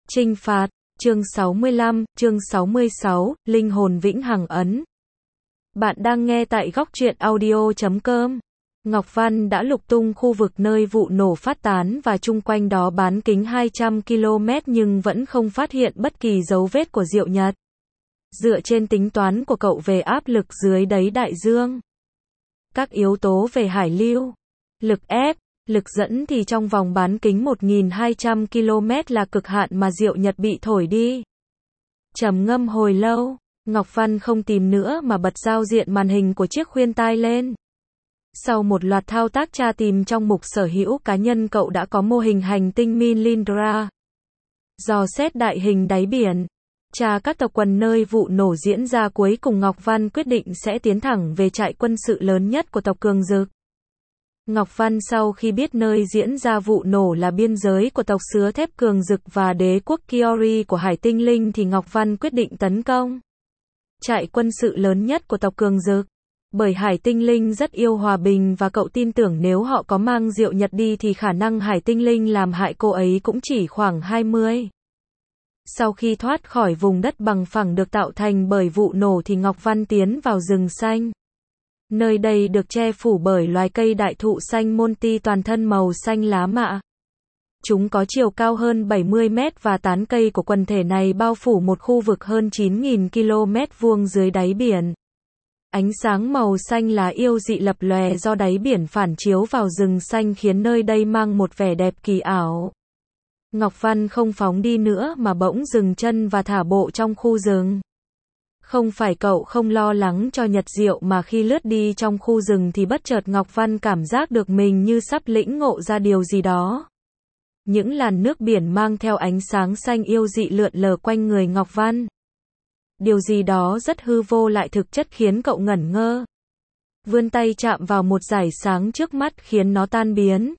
Chinh phạt, chương 65, chương 66, linh hồn vĩnh hằng ấn. Bạn đang nghe tại góc truyện audio.com. Ngọc Văn đã lục tung khu vực nơi vụ nổ phát tán và chung quanh đó bán kính 200 km nhưng vẫn không phát hiện bất kỳ dấu vết của Diệu Nhật. Dựa trên tính toán của cậu về áp lực dưới đáy đại dương, các yếu tố về hải lưu, lực ép, lực dẫn thì trong vòng bán kính 1.200 km là cực hạn mà Diệu Nhật bị thổi đi. Trầm ngâm hồi lâu, Ngọc Văn không tìm nữa mà bật giao diện màn hình của chiếc khuyên tai lên. Sau một loạt thao tác tra tìm trong mục sở hữu cá nhân, cậu đã có mô hình hành tinh Milindra. Dò xét đại hình đáy biển, tra các tộc quần nơi vụ nổ diễn ra, cuối cùng Ngọc Văn quyết định sẽ tiến thẳng về trại quân sự lớn nhất của tộc Cường Dực. Ngọc Văn sau khi biết nơi diễn ra vụ nổ là biên giới của tộc Sứa Thép Cường Dực và đế quốc Kiori của Hải Tinh Linh thì Ngọc Văn quyết định tấn công trại quân sự lớn nhất của tộc Cường Dực. Bởi Hải Tinh Linh rất yêu hòa bình và cậu tin tưởng nếu họ có mang Diệu Nhật đi thì khả năng Hải Tinh Linh làm hại cô ấy cũng chỉ khoảng 20. Sau khi thoát khỏi vùng đất bằng phẳng được tạo thành bởi vụ nổ thì Ngọc Văn tiến vào rừng xanh. Nơi đây được che phủ bởi loài cây đại thụ xanh Monty toàn thân màu xanh lá mạ. Chúng có chiều cao hơn 70 mét và tán cây của quần thể này bao phủ một khu vực hơn 9.000 km vuông dưới đáy biển. Ánh sáng màu xanh lá yêu dị lập lòe do đáy biển phản chiếu vào rừng xanh khiến nơi đây mang một vẻ đẹp kỳ ảo. Ngọc Văn không phóng đi nữa mà bỗng dừng chân và thả bộ trong khu rừng. Không phải cậu không lo lắng cho Nhật Diệu mà khi lướt đi trong khu rừng thì bất chợt Ngọc Văn cảm giác được mình như sắp lĩnh ngộ ra điều gì đó. Những làn nước biển mang theo ánh sáng xanh yêu dị lượn lờ quanh người Ngọc Văn. Điều gì đó rất hư vô lại thực chất khiến cậu ngẩn ngơ. Vươn tay chạm vào một dải sáng trước mắt khiến nó tan biến.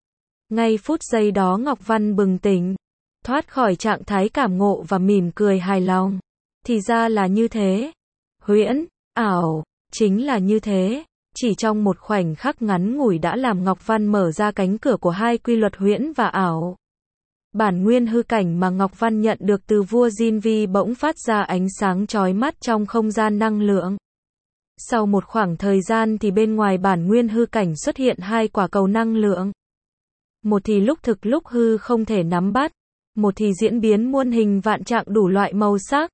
Ngay phút giây đó Ngọc Văn bừng tỉnh, thoát khỏi trạng thái cảm ngộ và mỉm cười hài lòng. Thì ra là như thế. Huyễn, ảo, chính là như thế. Chỉ trong một khoảnh khắc ngắn ngủi đã làm Ngọc Văn mở ra cánh cửa của hai quy luật huyễn và ảo. Bản nguyên hư cảnh mà Ngọc Văn nhận được từ vua Jinvi bỗng phát ra ánh sáng chói mắt trong không gian năng lượng. Sau một khoảng thời gian thì bên ngoài bản nguyên hư cảnh xuất hiện hai quả cầu năng lượng. Một thì lúc thực lúc hư không thể nắm bắt, một thì diễn biến muôn hình vạn trạng đủ loại màu sắc.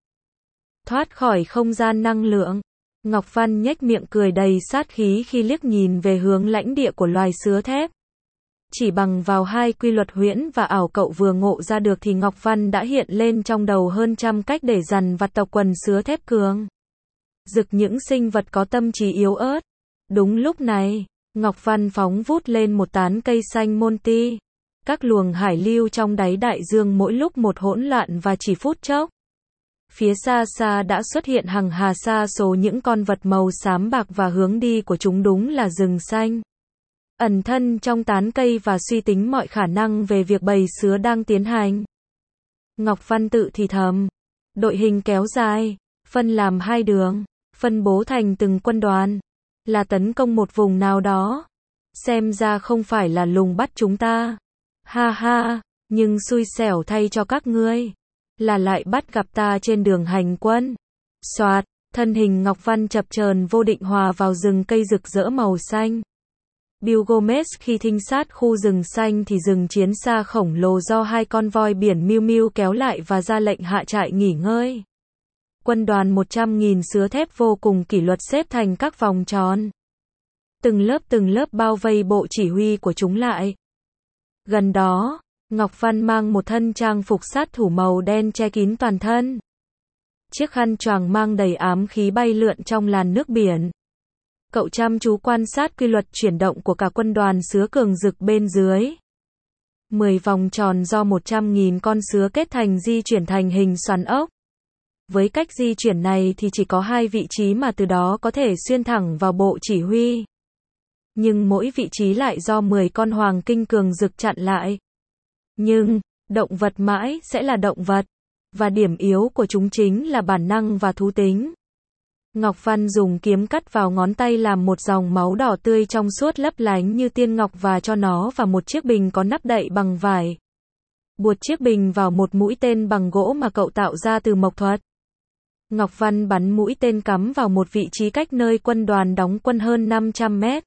Thoát khỏi không gian năng lượng, Ngọc Văn nhếch miệng cười đầy sát khí khi liếc nhìn về hướng lãnh địa của loài sứa thép. Chỉ bằng vào hai quy luật huyễn và ảo cậu vừa ngộ ra được thì Ngọc Văn đã hiện lên trong đầu hơn trăm cách để dằn vặt tộc quần sứa thép Cường Dực, những sinh vật có tâm trí yếu ớt. Đúng lúc này, Ngọc Văn phóng vút lên một tán cây xanh Monty. Các luồng hải lưu trong đáy đại dương mỗi lúc một hỗn loạn và chỉ phút chốc, phía xa xa đã xuất hiện hàng hà sa số những con vật màu xám bạc và hướng đi của chúng đúng là rừng xanh. Ẩn thân trong tán cây và suy tính mọi khả năng về việc bầy sứa đang tiến hành. Ngọc Văn tự thì thầm. Đội hình kéo dài, phân làm hai đường, phân bố thành từng quân đoàn. Là tấn công một vùng nào đó. Xem ra không phải là lùng bắt chúng ta. Ha ha, nhưng xui xẻo thay cho các ngươi. Là lại bắt gặp ta trên đường hành quân. Soạt, thân hình Ngọc Văn chập chờn vô định hòa vào rừng cây rực rỡ màu xanh. Bill Gomez khi thinh sát khu rừng xanh thì rừng chiến xa khổng lồ do hai con voi biển Miu Miu kéo lại và ra lệnh hạ trại nghỉ ngơi. Quân đoàn 100.000 sứa thép vô cùng kỷ luật xếp thành các vòng tròn. Từng lớp bao vây bộ chỉ huy của chúng lại. Gần đó, Ngọc Văn mang một thân trang phục sát thủ màu đen che kín toàn thân. Chiếc khăn choàng mang đầy ám khí bay lượn trong làn nước biển. Cậu chăm chú quan sát quy luật chuyển động của cả quân đoàn sứa Cường Dực bên dưới. 10 vòng tròn do 100.000 con sứa kết thành di chuyển thành hình xoắn ốc. Với cách di chuyển này thì chỉ có hai vị trí mà từ đó có thể xuyên thẳng vào bộ chỉ huy. Nhưng mỗi vị trí lại do 10 con hoàng kinh Cường Dực chặn lại. Nhưng, động vật mãi sẽ là động vật. Và điểm yếu của chúng chính là bản năng và thú tính. Ngọc Văn dùng kiếm cắt vào ngón tay làm một dòng máu đỏ tươi trong suốt lấp lánh như tiên ngọc và cho nó vào một chiếc bình có nắp đậy bằng vải. buộc chiếc bình vào một mũi tên bằng gỗ mà cậu tạo ra từ mộc thuật. Ngọc Văn bắn mũi tên cắm vào một vị trí cách nơi quân đoàn đóng quân hơn 500 mét.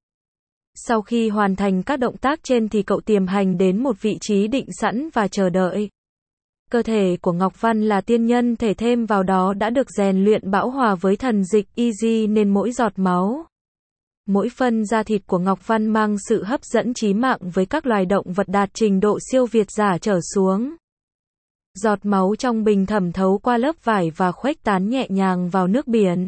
Sau khi hoàn thành các động tác trên thì cậu tiềm hành đến một vị trí định sẵn và chờ đợi. Cơ thể của Ngọc Văn là tiên nhân thể, thêm vào đó đã được rèn luyện bão hòa với thần dịch Easy nên mỗi giọt máu, mỗi phân da thịt của Ngọc Văn mang sự hấp dẫn chí mạng với các loài động vật đạt trình độ siêu việt giả trở xuống. Giọt máu trong bình thẩm thấu qua lớp vải và khuếch tán nhẹ nhàng vào nước biển.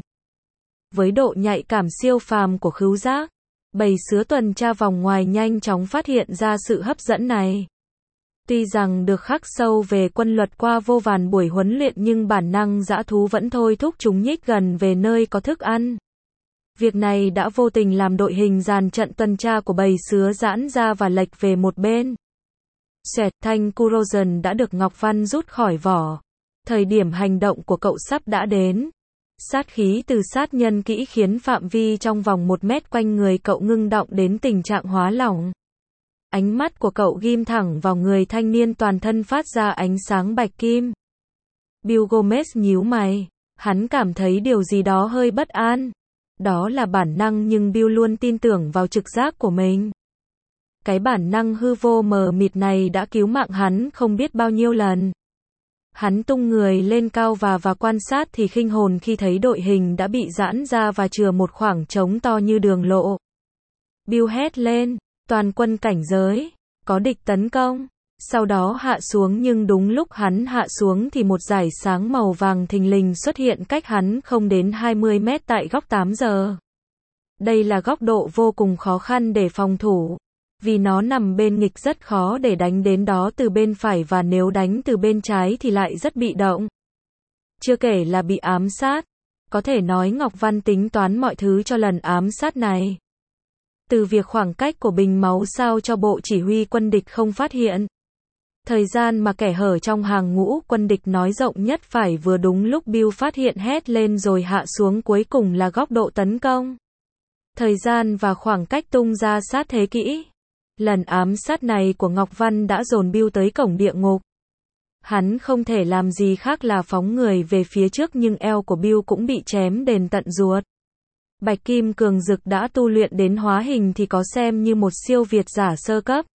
Với độ nhạy cảm siêu phàm của khứu giác, bầy sứa tuần tra vòng ngoài nhanh chóng phát hiện ra sự hấp dẫn này. Tuy rằng được khắc sâu về quân luật qua vô vàn buổi huấn luyện nhưng bản năng dã thú vẫn thôi thúc chúng nhích gần về nơi có thức ăn. Việc này đã vô tình làm đội hình dàn trận tuần tra của bầy sứa giãn ra và lệch về một bên. Xoẹt, thanh Kurogen đã được Ngọc Văn rút khỏi vỏ. Thời điểm hành động của cậu sắp đã đến. Sát khí từ sát nhân kỹ khiến phạm vi trong vòng 1 mét quanh người cậu ngưng đọng đến tình trạng hóa lỏng. Ánh mắt của cậu ghim thẳng vào người thanh niên, toàn thân phát ra ánh sáng bạch kim. Bill Gomez nhíu mày. Hắn cảm thấy điều gì đó hơi bất an. Đó là bản năng nhưng Bill luôn tin tưởng vào trực giác của mình. Cái bản năng hư vô mờ mịt này đã cứu mạng hắn không biết bao nhiêu lần. Hắn tung người lên cao và quan sát thì khinh hồn khi thấy đội hình đã bị giãn ra và chừa một khoảng trống to như đường lộ. Bill hét lên, toàn quân cảnh giới, có địch tấn công. Sau đó hạ xuống, nhưng đúng lúc hắn hạ xuống thì một dải sáng màu vàng thình lình xuất hiện cách hắn không đến 20 mét tại góc 8 giờ. Đây là góc độ vô cùng khó khăn để phòng thủ. Vì nó nằm bên nghịch rất khó để đánh đến đó từ bên phải và nếu đánh từ bên trái thì lại rất bị động. Chưa kể là bị ám sát. Có thể nói Ngọc Văn tính toán mọi thứ cho lần ám sát này. Từ việc khoảng cách của bình máu sao cho bộ chỉ huy quân địch không phát hiện. Thời gian mà kẻ hở trong hàng ngũ quân địch nói rộng nhất phải vừa đúng lúc Bill phát hiện hét lên rồi hạ xuống, cuối cùng là góc độ tấn công. Thời gian và khoảng cách tung ra sát thế kỹ. Lần ám sát này của Ngọc Văn đã dồn Bill tới cổng địa ngục. Hắn không thể làm gì khác là phóng người về phía trước nhưng eo của Bill cũng bị chém đến tận ruột. Bạch Kim Cường Dực đã tu luyện đến hóa hình thì có xem như một siêu việt giả sơ cấp.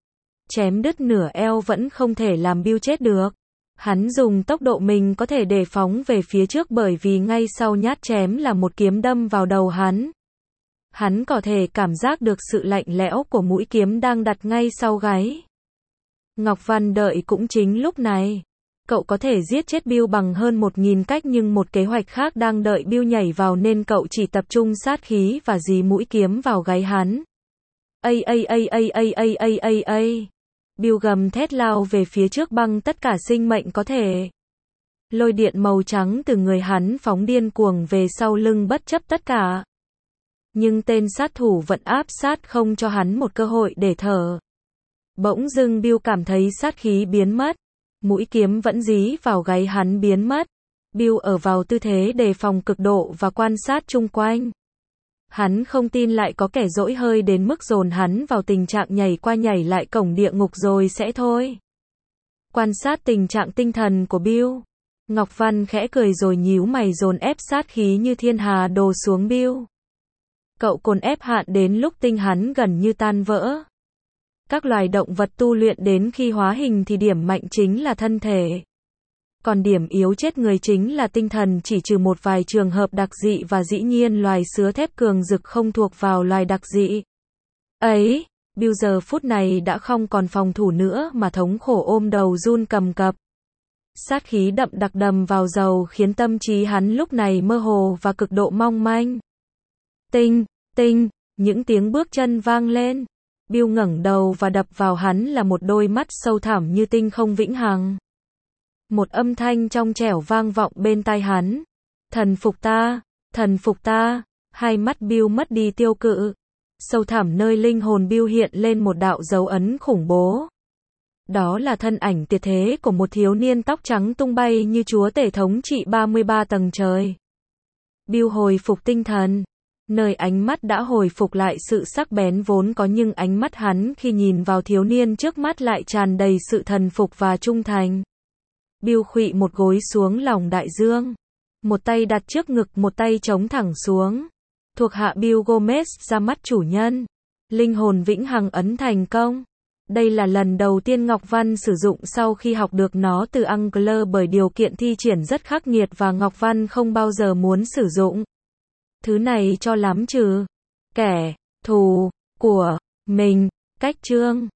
Chém đứt nửa eo vẫn không thể làm Bill chết được. Hắn dùng tốc độ mình có thể để phóng về phía trước bởi vì ngay sau nhát chém là một kiếm đâm vào đầu hắn. Hắn có thể cảm giác được sự lạnh lẽo của mũi kiếm đang đặt ngay sau gáy. Ngọc Văn đợi cũng chính lúc này. Cậu có thể giết chết Bill bằng hơn 1000 cách nhưng một kế hoạch khác đang đợi Bill nhảy vào nên cậu chỉ tập trung sát khí và dí mũi kiếm vào gáy hắn. Bill gầm thét lao về phía trước bằng tất cả sinh mệnh có thể. Lôi điện màu trắng từ người hắn phóng điên cuồng về sau lưng bất chấp tất cả. Nhưng tên sát thủ vẫn áp sát không cho hắn một cơ hội để thở. Bỗng dưng Bill cảm thấy sát khí biến mất. Mũi kiếm vẫn dí vào gáy hắn biến mất. Bill ở vào tư thế đề phòng cực độ và quan sát chung quanh. Hắn không tin lại có kẻ dỗi hơi đến mức dồn hắn vào tình trạng nhảy qua nhảy lại cổng địa ngục rồi sẽ thôi. Quan sát tình trạng tinh thần của Bill. Ngọc Văn khẽ cười rồi nhíu mày dồn ép sát khí như thiên hà đổ xuống Bill. Cậu cồn ép hạn đến lúc tinh hắn gần như tan vỡ. Các loài động vật tu luyện đến khi hóa hình thì điểm mạnh chính là thân thể. Còn điểm yếu chết người chính là tinh thần, chỉ trừ một vài trường hợp đặc dị và dĩ nhiên loài sứa thép cường dực không thuộc vào loài đặc dị. Ấy, Bill giờ phút này đã không còn phòng thủ nữa mà thống khổ ôm đầu run cầm cập. Sát khí đậm đặc đầm vào dầu khiến tâm trí hắn lúc này mơ hồ và cực độ mong manh. Tinh, tinh, những tiếng bước chân vang lên. Bill ngẩng đầu và đập vào hắn là một đôi mắt sâu thẳm như tinh không vĩnh hằng. Một âm thanh trong trẻo vang vọng bên tai hắn. Thần phục ta, thần phục ta. Hai mắt Bill mất đi tiêu cự. Sâu thẳm nơi linh hồn Bill hiện lên một đạo dấu ấn khủng bố. Đó là thân ảnh tuyệt thế của một thiếu niên tóc trắng tung bay như chúa tể thống trị 33 tầng trời. Bill hồi phục tinh thần. nơi ánh mắt đã hồi phục lại sự sắc bén vốn có, nhưng ánh mắt hắn khi nhìn vào thiếu niên trước mắt lại tràn đầy sự thần phục và trung thành. Bill khuỵu một gối xuống lòng đại dương, một tay đặt trước ngực, một tay chống thẳng xuống. Thuộc hạ Bill Gomez ra mắt chủ nhân. Linh hồn vĩnh hằng ấn thành công. Đây là lần đầu tiên Ngọc Văn sử dụng sau khi học được nó từ Angler, bởi điều kiện thi triển rất khắc nghiệt và Ngọc Văn không bao giờ muốn sử dụng thứ này cho lắm trừ kẻ thù của mình. Cách chương